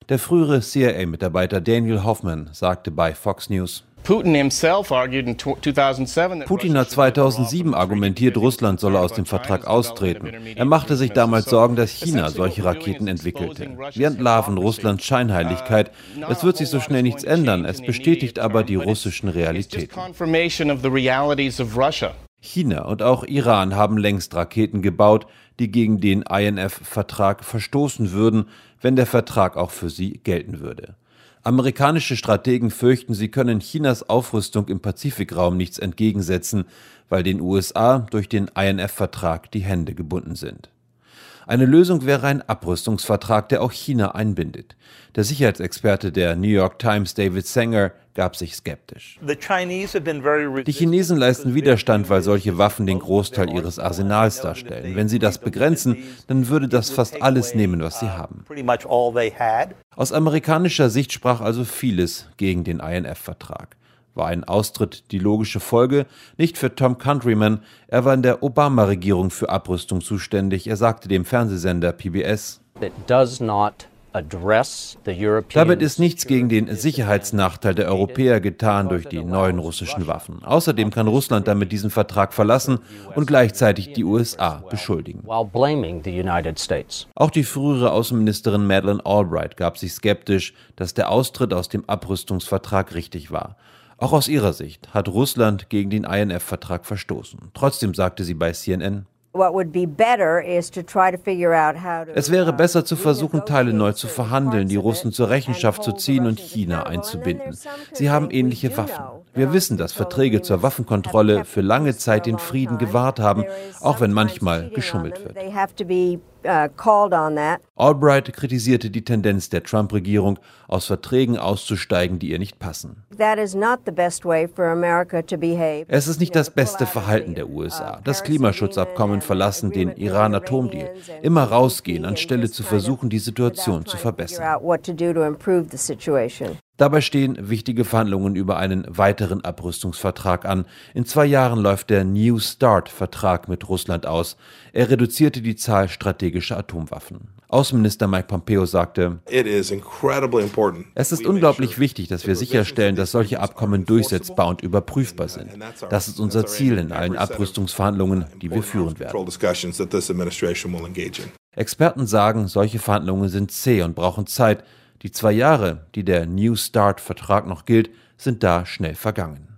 Der frühere CIA-Mitarbeiter Daniel Hoffman sagte bei Fox News: Putin hat 2007 argumentiert, Russland solle aus dem Vertrag austreten. Er machte sich damals Sorgen, dass China solche Raketen entwickelte. Wir entlarven Russlands Scheinheiligkeit. Es wird sich so schnell nichts ändern, es bestätigt aber die russischen Realitäten. China und auch Iran haben längst Raketen gebaut, die gegen den INF-Vertrag verstoßen würden, wenn der Vertrag auch für sie gelten würde. Amerikanische Strategen fürchten, sie können Chinas Aufrüstung im Pazifikraum nichts entgegensetzen, weil den USA durch den INF-Vertrag die Hände gebunden sind. Eine Lösung wäre ein Abrüstungsvertrag, der auch China einbindet. Der Sicherheitsexperte der New York Times, David Sanger, gab sich skeptisch. Die Chinesen leisten Widerstand, weil solche Waffen den Großteil ihres Arsenals darstellen. Wenn sie das begrenzen, dann würde das fast alles nehmen, was sie haben. Aus amerikanischer Sicht sprach also vieles gegen den INF-Vertrag. War ein Austritt die logische Folge? Nicht für Tom Countryman, er war in der Obama-Regierung für Abrüstung zuständig. Er sagte dem Fernsehsender PBS: Damit ist nichts gegen den Sicherheitsnachteil der Europäer getan durch die neuen russischen Waffen. Außerdem kann Russland damit diesen Vertrag verlassen und gleichzeitig die USA beschuldigen. Auch die frühere Außenministerin Madeleine Albright gab sich skeptisch, dass der Austritt aus dem Abrüstungsvertrag richtig war. Auch aus ihrer Sicht hat Russland gegen den INF-Vertrag verstoßen. Trotzdem sagte sie bei CNN: Es wäre besser zu versuchen, Teile neu zu verhandeln, die Russen zur Rechenschaft zu ziehen und China einzubinden. Sie haben ähnliche Waffen. Wir wissen, dass Verträge zur Waffenkontrolle für lange Zeit den Frieden gewahrt haben, auch wenn manchmal geschummelt wird. Albright kritisierte die Tendenz der Trump-Regierung, aus Verträgen auszusteigen, die ihr nicht passen. Es ist nicht das beste Verhalten der USA. Das Klimaschutzabkommen verlassen, den Iran-Atomdeal. Immer rausgehen, anstelle zu versuchen, die Situation zu verbessern. Dabei stehen wichtige Verhandlungen über einen weiteren Abrüstungsvertrag an. In 2 Jahren läuft der New START-Vertrag mit Russland aus. Er reduzierte die Zahl strategischer Atomwaffen. Außenminister Mike Pompeo sagte: Es ist unglaublich wichtig, dass wir sicherstellen, dass solche Abkommen durchsetzbar und überprüfbar sind. Das ist unser Ziel in allen Abrüstungsverhandlungen, die wir führen werden. Experten sagen, solche Verhandlungen sind zäh und brauchen Zeit. Die 2 Jahre, die der New START-Vertrag noch gilt, sind da schnell vergangen.